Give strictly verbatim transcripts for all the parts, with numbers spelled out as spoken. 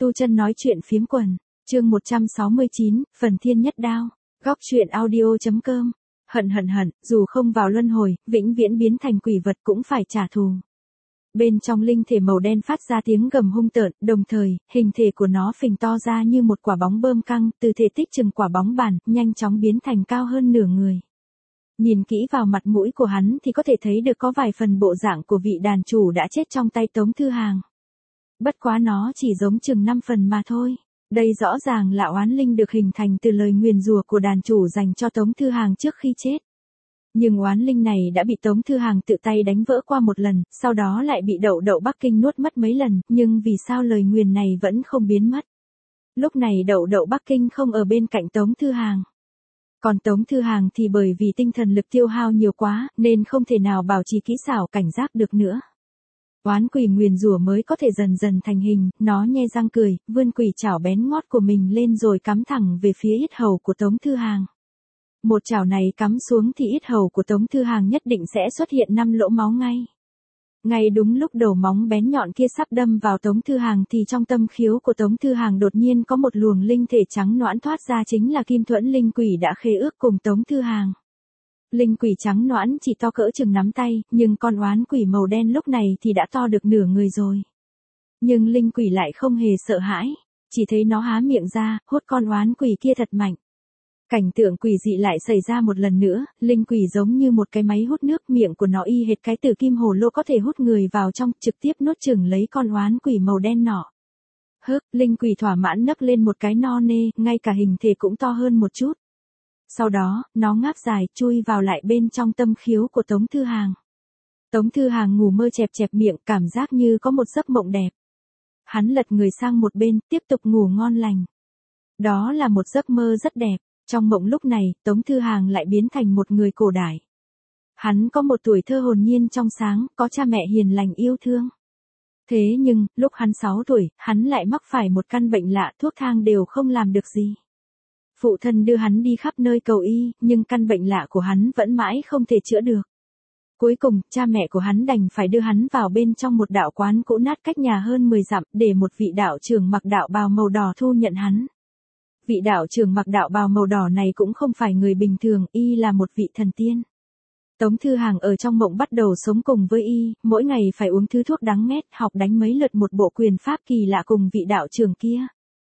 Tu chân nói chuyện phiếm quần, chương một trăm sáu mươi chín, phần thiên nhất đao, góc truyện audio.com. Hận hận hận, dù không vào luân hồi, vĩnh viễn biến thành quỷ vật cũng phải trả thù. Bên trong linh thể màu đen phát ra tiếng gầm hung tợn, đồng thời, hình thể của nó phình to ra như một quả bóng bơm căng, từ thể tích chừng quả bóng bàn, nhanh chóng biến thành cao hơn nửa người. Nhìn kỹ vào mặt mũi của hắn thì có thể thấy được có vài phần bộ dạng của vị đàn chủ đã chết trong tay Tống Thư Hàng. Bất quá nó chỉ giống chừng năm phần mà thôi. Đây rõ ràng là oán linh được hình thành từ lời nguyền rủa của đàn chủ dành cho Tống Thư Hàng trước khi chết. Nhưng oán linh này đã bị Tống Thư Hàng tự tay đánh vỡ qua một lần, sau đó lại bị Đậu Đậu Bắc Kinh nuốt mất mấy lần, nhưng vì sao lời nguyền này vẫn không biến mất? Lúc này Đậu Đậu Bắc Kinh không ở bên cạnh Tống Thư Hàng. Còn Tống Thư Hàng thì bởi vì tinh thần lực tiêu hao nhiều quá, nên không thể nào bảo trì kỹ xảo cảnh giác được nữa. Oán quỷ nguyền rủa mới có thể dần dần thành hình, nó nhe răng cười, vươn quỷ chảo bén ngót của mình lên rồi cắm thẳng về phía yết hầu của Tống Thư Hàng. Một chảo này cắm xuống thì yết hầu của Tống Thư Hàng nhất định sẽ xuất hiện năm lỗ máu ngay. Ngay đúng lúc đầu móng bén nhọn kia sắp đâm vào Tống Thư Hàng thì trong tâm khiếu của Tống Thư Hàng đột nhiên có một luồng linh thể trắng nõn thoát ra, chính là Kim Thuẫn linh quỷ đã khế ước cùng Tống Thư Hàng. Linh quỷ trắng nõn chỉ to cỡ chừng nắm tay, nhưng con oán quỷ màu đen lúc này thì đã to được nửa người rồi. Nhưng linh quỷ lại không hề sợ hãi, chỉ thấy nó há miệng ra, hút con oán quỷ kia thật mạnh. Cảnh tượng quỷ dị lại xảy ra một lần nữa, linh quỷ giống như một cái máy hút nước, miệng của nó y hệt cái tử kim hồ lô có thể hút người vào trong, trực tiếp nuốt chửng lấy con oán quỷ màu đen nọ. Hớp, linh quỷ thỏa mãn nấc lên một cái no nê, ngay cả hình thể cũng to hơn một chút. Sau đó, nó ngáp dài, chui vào lại bên trong tâm khiếu của Tống Thư Hàng. Tống Thư Hàng ngủ mơ chẹp chẹp miệng, cảm giác như có một giấc mộng đẹp. Hắn lật người sang một bên, tiếp tục ngủ ngon lành. Đó là một giấc mơ rất đẹp. Trong mộng lúc này, Tống Thư Hàng lại biến thành một người cổ đại. Hắn có một tuổi thơ hồn nhiên trong sáng, có cha mẹ hiền lành yêu thương. Thế nhưng, lúc hắn sáu tuổi, hắn lại mắc phải một căn bệnh lạ, thuốc thang đều không làm được gì. Phụ thân đưa hắn đi khắp nơi cầu y, nhưng căn bệnh lạ của hắn vẫn mãi không thể chữa được. Cuối cùng, cha mẹ của hắn đành phải đưa hắn vào bên trong một đạo quán cũ nát cách nhà hơn mười dặm, để một vị đạo trưởng mặc đạo bào màu đỏ thu nhận hắn. Vị đạo trưởng mặc đạo bào màu đỏ này cũng không phải người bình thường, y là một vị thần tiên. Tống Thư Hàng ở trong mộng bắt đầu sống cùng với y, mỗi ngày phải uống thứ thuốc đắng nghét, học đánh mấy lượt một bộ quyền pháp kỳ lạ cùng vị đạo trưởng kia.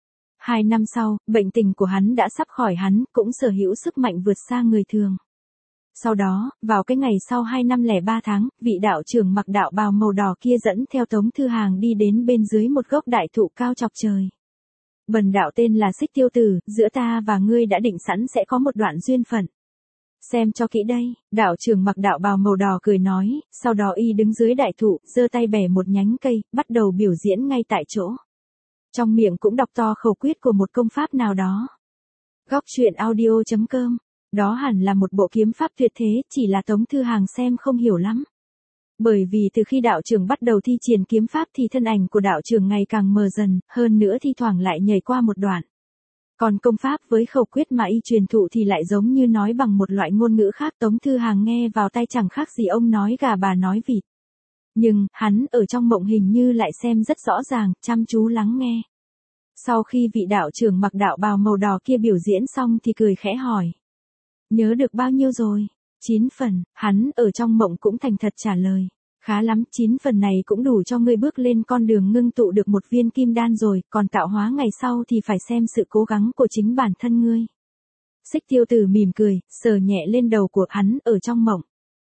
Hai năm sau, bệnh tình của hắn đã sắp khỏi, hắn cũng sở hữu sức mạnh vượt xa người thường. Sau đó, vào cái ngày sau hai năm lẻ ba tháng, vị đạo trưởng mặc đạo bào màu đỏ kia dẫn theo Tống Thư Hàng đi đến bên dưới một gốc đại thụ cao chọc trời. Bần đạo tên là Xích Tiêu Tử, giữa ta và ngươi đã định sẵn sẽ có một đoạn duyên phận. Xem cho kỹ đây, đạo trưởng mặc đạo bào màu đỏ cười nói, sau đó y đứng dưới đại thụ, giơ tay bẻ một nhánh cây, bắt đầu biểu diễn ngay tại chỗ. Trong miệng cũng đọc to khẩu quyết của một công pháp nào đó. Góc truyện audio.com, đó hẳn là một bộ kiếm pháp tuyệt thế, chỉ là Tống Thư Hàng xem không hiểu lắm. Bởi vì từ khi đạo trưởng bắt đầu thi triển kiếm pháp thì thân ảnh của đạo trưởng ngày càng mờ dần, hơn nữa thi thoảng lại nhảy qua một đoạn. Còn công pháp với khẩu quyết mà y truyền thụ thì lại giống như nói bằng một loại ngôn ngữ khác, Tống Thư Hàng nghe vào tai chẳng khác gì ông nói gà bà nói vịt. Nhưng, hắn ở trong mộng hình như lại xem rất rõ ràng, chăm chú lắng nghe. Sau khi vị đạo trưởng mặc đạo bào màu đỏ kia biểu diễn xong thì cười khẽ hỏi. Nhớ được bao nhiêu rồi? Chín phần, hắn ở trong mộng cũng thành thật trả lời. Khá lắm, chín phần này cũng đủ cho ngươi bước lên con đường ngưng tụ được một viên kim đan rồi, còn tạo hóa ngày sau thì phải xem sự cố gắng của chính bản thân ngươi. Xích Tiêu Tử mỉm cười, sờ nhẹ lên đầu của hắn ở trong mộng.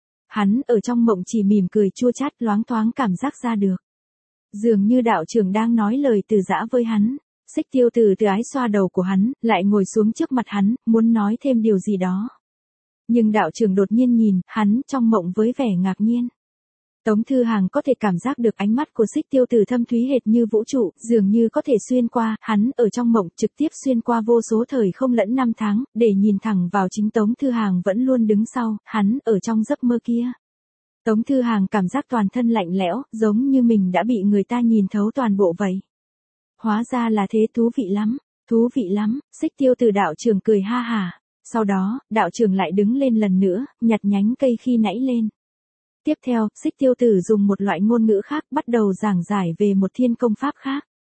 Hắn ở trong mộng chỉ mỉm cười chua chát, loáng thoáng cảm giác ra được. Dường như đạo trưởng đang nói lời từ giã với hắn. Xích Tiêu Tử từ ái xoa đầu của hắn, lại ngồi xuống trước mặt hắn, muốn nói thêm điều gì đó. Nhưng đạo trưởng đột nhiên nhìn, hắn trong mộng với vẻ ngạc nhiên. Tống Thư Hàng có thể cảm giác được ánh mắt của Xích Tiêu Tử thâm thúy hệt như vũ trụ, dường như có thể xuyên qua, hắn ở trong mộng trực tiếp xuyên qua vô số thời không lẫn năm tháng, để nhìn thẳng vào chính Tống Thư Hàng vẫn luôn đứng sau, hắn ở trong giấc mơ kia. Tống Thư Hàng cảm giác toàn thân lạnh lẽo, giống như mình đã bị người ta nhìn thấu toàn bộ vậy. Hóa ra là thế, thú vị lắm, thú vị lắm, Xích Tiêu Tử đạo trưởng cười ha hả. Sau đó, đạo trưởng lại đứng lên lần nữa, nhặt nhánh cây khi nãy lên. Tiếp theo, Xích Tiêu Tử dùng một loại ngôn ngữ khác bắt đầu giảng giải về một thiên công pháp khác.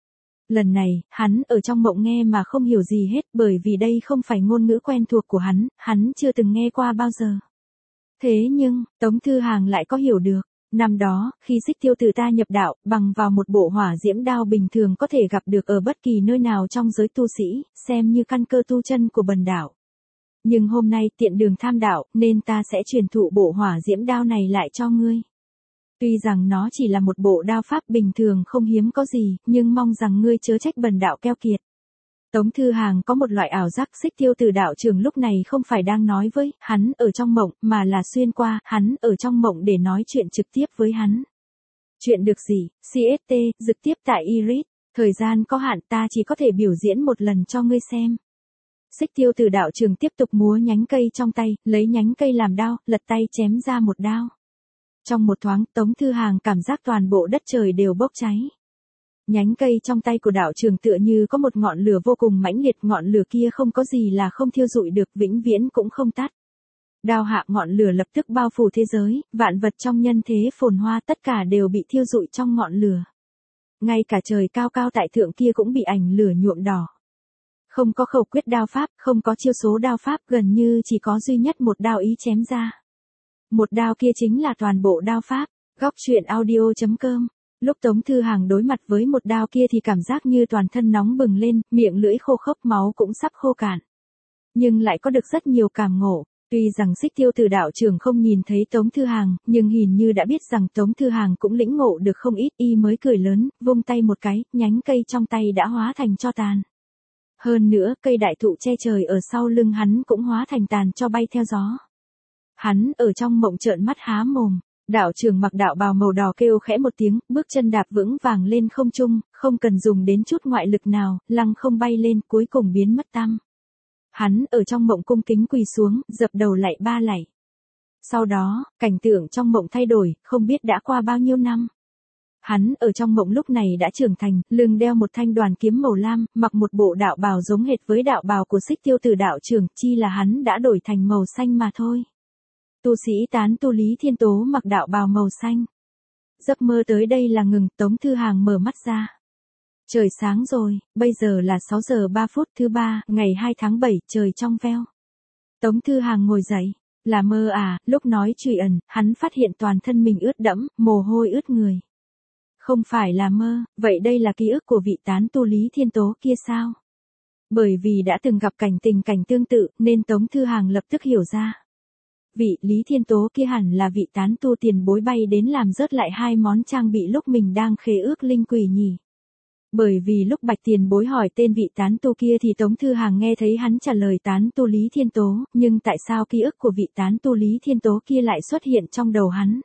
Lần này, hắn ở trong mộng nghe mà không hiểu gì hết bởi vì đây không phải ngôn ngữ quen thuộc của hắn, hắn chưa từng nghe qua bao giờ. Thế nhưng, Tống Thư Hàng lại có hiểu được. Năm đó, khi Xích Tiêu Tử ta nhập đạo, bằng vào một bộ hỏa diễm đao bình thường có thể gặp được ở bất kỳ nơi nào trong giới tu sĩ, xem như căn cơ tu chân của bần đạo. Nhưng hôm nay tiện đường tham đạo, nên ta sẽ truyền thụ bộ hỏa diễm đao này lại cho ngươi. Tuy rằng nó chỉ là một bộ đao pháp bình thường không hiếm có gì, nhưng mong rằng ngươi chớ trách bần đạo keo kiệt. Tống Thư Hàng có một loại ảo giác Xích Tiêu Tử đạo trưởng lúc này không phải đang nói với hắn ở trong mộng, mà là xuyên qua hắn ở trong mộng để nói chuyện trực tiếp với hắn. Chuyện được gì, xê ét tê, trực tiếp tại Iris, thời gian có hạn ta chỉ có thể biểu diễn một lần cho ngươi xem. Xích Tiêu Tử đạo trưởng tiếp tục múa nhánh cây trong tay, lấy nhánh cây làm đao, lật tay chém ra một đao. Trong một thoáng, Tống Thư Hàng cảm giác toàn bộ đất trời đều bốc cháy. Nhánh cây trong tay của đạo trưởng tựa như có một ngọn lửa vô cùng mãnh liệt, ngọn lửa kia không có gì là không thiêu rụi được, vĩnh viễn cũng không tắt. Đao hạ ngọn lửa lập tức bao phủ thế giới, vạn vật trong nhân thế phồn hoa tất cả đều bị thiêu rụi trong ngọn lửa. Ngay cả trời cao cao tại thượng kia cũng bị ảnh lửa nhuộm đỏ. Không có khẩu quyết đao pháp, không có chiêu số đao pháp, gần như chỉ có duy nhất một đao ý chém ra. Một đao kia chính là toàn bộ đao pháp. Góc truyện audio chấm com. Lúc Tống Thư Hàng đối mặt với một đao kia thì cảm giác như toàn thân nóng bừng lên, miệng lưỡi khô khốc, máu cũng sắp khô cạn. Nhưng lại có được rất nhiều cảm ngộ. Tuy rằng Xích Tiêu Tử đạo trưởng không nhìn thấy Tống Thư Hàng, nhưng hình như đã biết rằng Tống Thư Hàng cũng lĩnh ngộ được không ít, y mới cười lớn, vung tay một cái, nhánh cây trong tay đã hóa thành tro tàn. Hơn nữa, cây đại thụ che trời ở sau lưng hắn cũng hóa thành tàn tro bay theo gió. Hắn ở trong mộng trợn mắt há mồm. Đạo trưởng mặc đạo bào màu đỏ kêu khẽ một tiếng, bước chân đạp vững vàng lên không trung, không cần dùng đến chút ngoại lực nào, lăng không bay lên, cuối cùng biến mất tăm. Hắn ở trong mộng cung kính quỳ xuống, dập đầu lạy ba lạy. Sau đó, cảnh tượng trong mộng thay đổi, không biết đã qua bao nhiêu năm. Hắn ở trong mộng lúc này đã trưởng thành, lưng đeo một thanh đoàn kiếm màu lam, mặc một bộ đạo bào giống hệt với đạo bào của Xích Tiêu Tử đạo trưởng, chi là hắn đã đổi thành màu xanh mà thôi. Tu sĩ tán tu Lý Thiên Tố mặc đạo bào màu xanh. Giấc mơ tới đây là ngừng, Tống Thư Hàng mở mắt ra. Trời sáng rồi, bây giờ là sáu giờ ba phút thứ ba, ngày hai tháng bảy, trời trong veo. Tống Thư Hàng ngồi dậy, là mơ à, lúc nói trùy ẩn, hắn phát hiện toàn thân mình ướt đẫm, mồ hôi ướt người. Không phải là mơ, vậy đây là ký ức của vị tán tu Lý Thiên Tố kia sao? Bởi vì đã từng gặp cảnh tình cảnh tương tự, nên Tống Thư Hàng lập tức hiểu ra. Vị Lý Thiên Tố kia hẳn là vị tán tu tiền bối bay đến làm rớt lại hai món trang bị lúc mình đang khế ước linh quỷ nhỉ. Bởi vì lúc Bạch tiền bối hỏi tên vị tán tu kia thì Tống Thư Hàng nghe thấy hắn trả lời tán tu Lý Thiên Tố, nhưng tại sao ký ức của vị tán tu Lý Thiên Tố kia lại xuất hiện trong đầu hắn?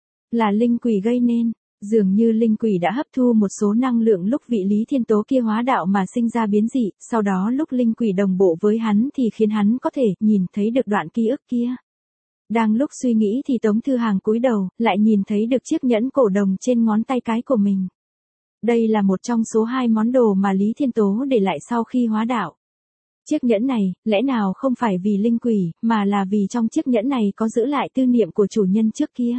Là linh quỷ gây nên, dường như linh quỷ đã hấp thu một số năng lượng lúc vị Lý Thiên Tố kia hóa đạo mà sinh ra biến dị, sau đó lúc linh quỷ đồng bộ với hắn thì khiến hắn có thể nhìn thấy được đoạn ký ức kia. Đang lúc suy nghĩ thì Tống Thư Hàng cúi đầu, lại nhìn thấy được chiếc nhẫn cổ đồng trên ngón tay cái của mình. Đây là một trong số hai món đồ mà Lý Thiên Tố để lại sau khi hóa đạo. Chiếc nhẫn này, lẽ nào không phải vì linh quỷ, mà là vì trong chiếc nhẫn này có giữ lại tư niệm của chủ nhân trước kia.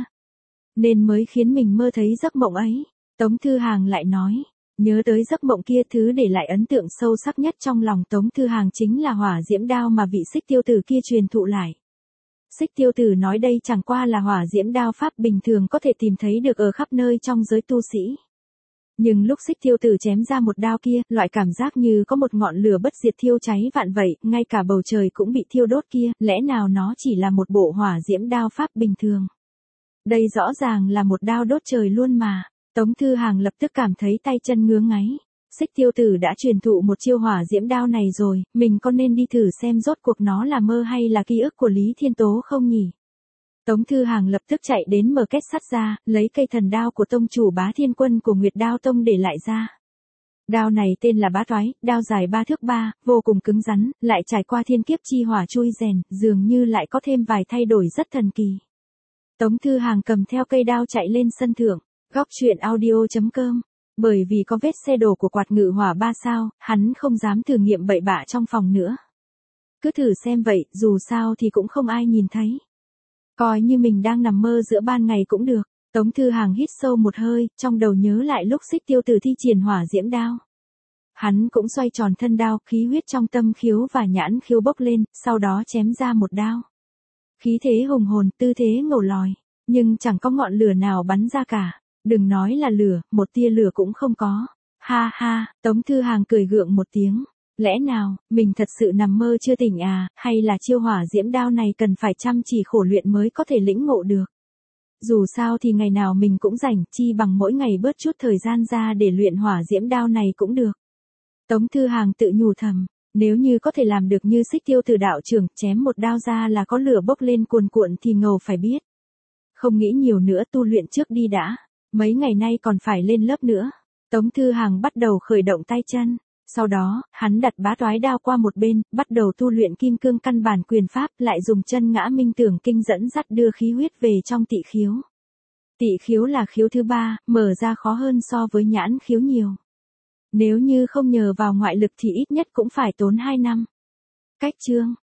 Nên mới khiến mình mơ thấy giấc mộng ấy. Tống Thư Hàng lại nói, nhớ tới giấc mộng kia, thứ để lại ấn tượng sâu sắc nhất trong lòng Tống Thư Hàng chính là hỏa diễm đao mà vị Xích Tiêu Tử kia truyền thụ lại. Xích Tiêu Tử nói đây chẳng qua là hỏa diễm đao pháp bình thường có thể tìm thấy được ở khắp nơi trong giới tu sĩ. Nhưng lúc Xích Tiêu Tử chém ra một đao kia, loại cảm giác như có một ngọn lửa bất diệt thiêu cháy vạn vậy, ngay cả bầu trời cũng bị thiêu đốt kia, lẽ nào nó chỉ là một bộ hỏa diễm đao pháp bình thường? Đây rõ ràng là một đao đốt trời luôn mà. Tống Thư Hàng lập tức cảm thấy tay chân ngứa ngáy. Xích Tiêu Tử đã truyền thụ một chiêu hỏa diễm đao này rồi, mình có nên đi thử xem rốt cuộc nó là mơ hay là ký ức của Lý Thiên Tố không nhỉ? Tống Thư Hàng lập tức chạy đến mở kết sắt ra, lấy cây thần đao của tông chủ Bá Thiên Quân của Nguyệt Đao Tông để lại ra. Đao này tên là Bá Toái, đao dài ba thước ba, vô cùng cứng rắn, lại trải qua thiên kiếp chi hỏa chui rèn, dường như lại có thêm vài thay đổi rất thần kỳ. Tống Thư Hàng cầm theo cây đao chạy lên sân thượng, góc truyện audio chấm com. Bởi vì có vết xe đổ của quạt ngự hỏa ba sao, hắn không dám thử nghiệm bậy bạ trong phòng nữa. Cứ thử xem vậy, dù sao thì cũng không ai nhìn thấy. Coi như mình đang nằm mơ giữa ban ngày cũng được. Tống Thư Hàng hít sâu một hơi, trong đầu nhớ lại lúc Xích Tiêu Tử thi triển hỏa diễm đao. Hắn cũng xoay tròn thân đao, khí huyết trong tâm khiếu và nhãn khiếu bốc lên, sau đó chém ra một đao. Khí thế hùng hồn, tư thế ngầu lòi, nhưng chẳng có ngọn lửa nào bắn ra cả. Đừng nói là lửa, một tia lửa cũng không có. Ha ha, Tống Thư Hàng cười gượng một tiếng. Lẽ nào, mình thật sự nằm mơ chưa tỉnh à, hay là chiêu hỏa diễm đao này cần phải chăm chỉ khổ luyện mới có thể lĩnh ngộ được. Dù sao thì ngày nào mình cũng rảnh, chi bằng mỗi ngày bớt chút thời gian ra để luyện hỏa diễm đao này cũng được. Tống Thư Hàng tự nhủ thầm, nếu như có thể làm được như Xích Tiêu Tử đạo trưởng, chém một đao ra là có lửa bốc lên cuồn cuộn thì ngầu phải biết. Không nghĩ nhiều nữa, tu luyện trước đi đã, mấy ngày nay còn phải lên lớp nữa. Tống Thư Hàng bắt đầu khởi động tay chân, sau đó, hắn đặt bá toái đao qua một bên, bắt đầu tu luyện kim cương căn bản quyền pháp, lại dùng chân ngã minh tưởng kinh dẫn dắt đưa khí huyết về trong tỵ khiếu. Tỵ khiếu là khiếu thứ ba, mở ra khó hơn so với nhãn khiếu nhiều. Nếu như không nhờ vào ngoại lực thì ít nhất cũng phải tốn hai năm. Cách chương